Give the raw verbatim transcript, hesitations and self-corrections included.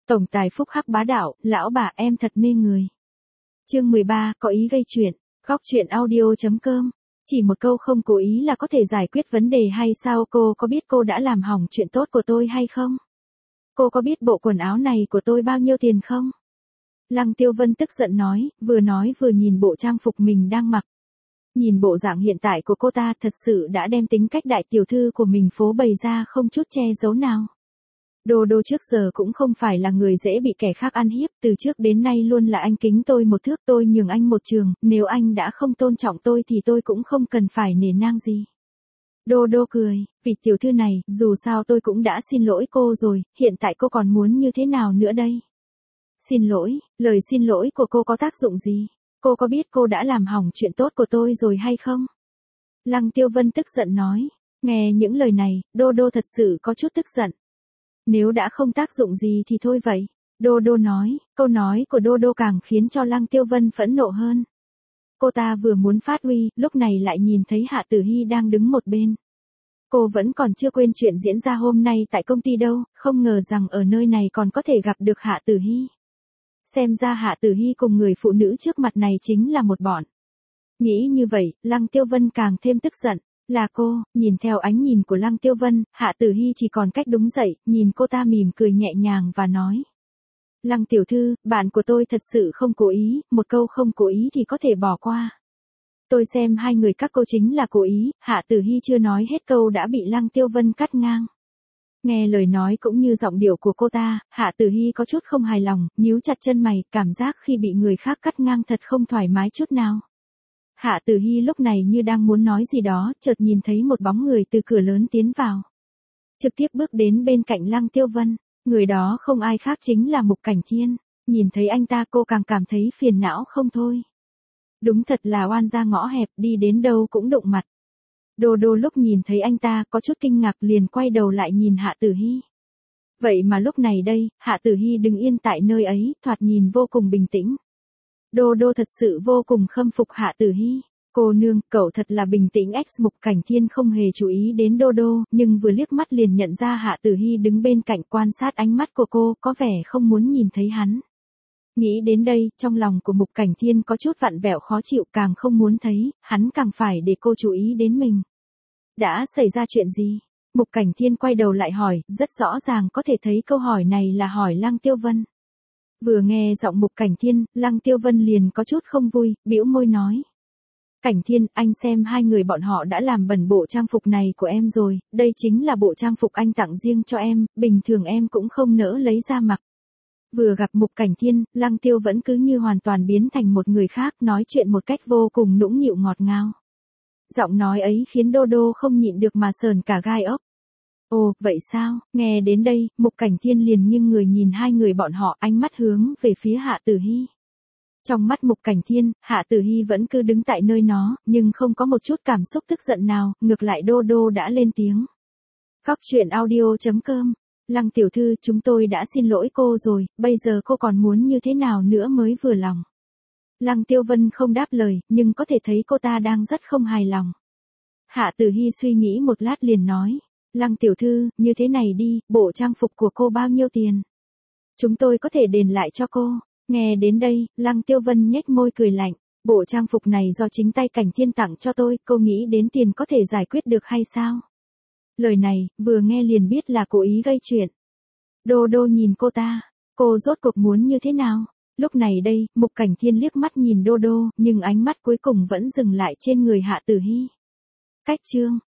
Tổng tài phúc hắc bá đạo, lão bà em thật mê người. Chương mười ba, có ý gây chuyện. Góc truyện audio.com. Chỉ một câu không cố ý là có thể giải quyết vấn đề hay sao? Cô có biết cô đã làm hỏng chuyện tốt của tôi hay không? Cô có biết bộ quần áo này của tôi bao nhiêu tiền không? Lăng Tiêu Vân tức giận nói, vừa nói vừa nhìn bộ trang phục mình đang mặc. Nhìn bộ dạng hiện tại của cô ta thật sự đã đem tính cách đại tiểu thư của mình phô bày ra không chút che giấu nào. Đô đô trước giờ cũng không phải là người dễ bị kẻ khác ăn hiếp, từ trước đến nay luôn là anh kính tôi một thước, tôi nhường anh một trường, nếu anh đã không tôn trọng tôi thì tôi cũng không cần phải nể nang gì. Đô đô cười, vị tiểu thư này, dù sao tôi cũng đã xin lỗi cô rồi, hiện tại cô còn muốn như thế nào nữa đây? Xin lỗi, lời xin lỗi của cô có tác dụng gì? Cô có biết cô đã làm hỏng chuyện tốt của tôi rồi hay không? Lăng Tiêu Vân tức giận nói, nghe những lời này, đô đô thật sự có chút tức giận. Nếu đã không tác dụng gì thì thôi vậy. Đô đô nói, câu nói của đô đô càng khiến cho Lăng Tiêu Vân phẫn nộ hơn. Cô ta vừa muốn phát uy, lúc này lại nhìn thấy Hạ Tử Hy đang đứng một bên. Cô vẫn còn chưa quên chuyện diễn ra hôm nay tại công ty đâu, không ngờ rằng ở nơi này còn có thể gặp được Hạ Tử Hy. Xem ra Hạ Tử Hy cùng người phụ nữ trước mặt này chính là một bọn. Nghĩ như vậy, Lăng Tiêu Vân càng thêm tức giận. Là cô, nhìn theo ánh nhìn của Lăng Tiêu Vân, Hạ Tử Hy chỉ còn cách đứng dậy, nhìn cô ta mỉm cười nhẹ nhàng và nói. Lăng tiểu thư, bạn của tôi thật sự không cố ý, một câu không cố ý thì có thể bỏ qua. Tôi xem hai người các cô chính là cố ý, Hạ Tử Hy chưa nói hết câu đã bị Lăng Tiêu Vân cắt ngang. Nghe lời nói cũng như giọng điệu của cô ta, Hạ Tử Hy có chút không hài lòng, nhíu chặt chân mày, cảm giác khi bị người khác cắt ngang thật không thoải mái chút nào. Hạ Tử Hy lúc này như đang muốn nói gì đó, chợt nhìn thấy một bóng người từ cửa lớn tiến vào. Trực tiếp bước đến bên cạnh Lăng Tiêu Vân, người đó không ai khác chính là Mục Cảnh Thiên. Nhìn thấy anh ta cô càng cảm thấy phiền não không thôi. Đúng thật là oan gia ngõ hẹp, đi đến đâu cũng đụng mặt. Đô đô lúc nhìn thấy anh ta có chút kinh ngạc liền quay đầu lại nhìn Hạ Tử Hy. Vậy mà lúc này đây, Hạ Tử Hy đứng yên tại nơi ấy, thoạt nhìn vô cùng bình tĩnh. Đô đô thật sự vô cùng khâm phục Hạ Tử Hy. Cô nương, cậu thật là bình tĩnh. Ex Mục Cảnh Thiên không hề chú ý đến đô đô, nhưng vừa liếc mắt liền nhận ra Hạ Tử Hy đứng bên cạnh quan sát ánh mắt của cô, có vẻ không muốn nhìn thấy hắn. Nghĩ đến đây, trong lòng của Mục Cảnh Thiên có chút vặn vẹo khó chịu, càng không muốn thấy, hắn càng phải để cô chú ý đến mình. Đã xảy ra chuyện gì? Mục Cảnh Thiên quay đầu lại hỏi, rất rõ ràng có thể thấy câu hỏi này là hỏi Lăng Tiêu Vân. Vừa nghe giọng Mục Cảnh Thiên, Lăng Tiêu Vân liền có chút không vui, bĩu môi nói. Cảnh Thiên, anh xem hai người bọn họ đã làm bẩn bộ trang phục này của em rồi, đây chính là bộ trang phục anh tặng riêng cho em, bình thường em cũng không nỡ lấy ra mặc. Vừa gặp Mục Cảnh Thiên, Lăng Tiêu vẫn cứ như hoàn toàn biến thành một người khác, nói chuyện một cách vô cùng nũng nịu ngọt ngào. Giọng nói ấy khiến Đô Đô không nhịn được mà sờn cả gai ốc. Ồ, vậy sao? Nghe đến đây, Mục Cảnh Thiên liền nghiêng người nhìn hai người bọn họ, ánh mắt hướng về phía Hạ Tử Hy. Trong mắt Mục Cảnh Thiên, Hạ Tử Hy vẫn cứ đứng tại nơi nó, nhưng không có một chút cảm xúc tức giận nào, ngược lại Đô Đô đã lên tiếng. Góc truyện audio.com. Lăng tiểu thư, chúng tôi đã xin lỗi cô rồi, bây giờ cô còn muốn như thế nào nữa mới vừa lòng? Lăng Tiêu Vân không đáp lời, nhưng có thể thấy cô ta đang rất không hài lòng. Hạ Tử Hy suy nghĩ một lát liền nói. Lăng tiểu thư, như thế này đi, bộ trang phục của cô bao nhiêu tiền? Chúng tôi có thể đền lại cho cô. Nghe đến đây, Lăng Tiêu Vân nhếch môi cười lạnh. Bộ trang phục này do chính tay Cảnh Thiên tặng cho tôi, cô nghĩ đến tiền có thể giải quyết được hay sao? Lời này, vừa nghe liền biết là cố ý gây chuyện. Đô đô nhìn cô ta, cô rốt cuộc muốn như thế nào? Lúc này đây, Mục Cảnh Thiên liếc mắt nhìn đô đô, nhưng ánh mắt cuối cùng vẫn dừng lại trên người Hạ Tử Hy. Cách chương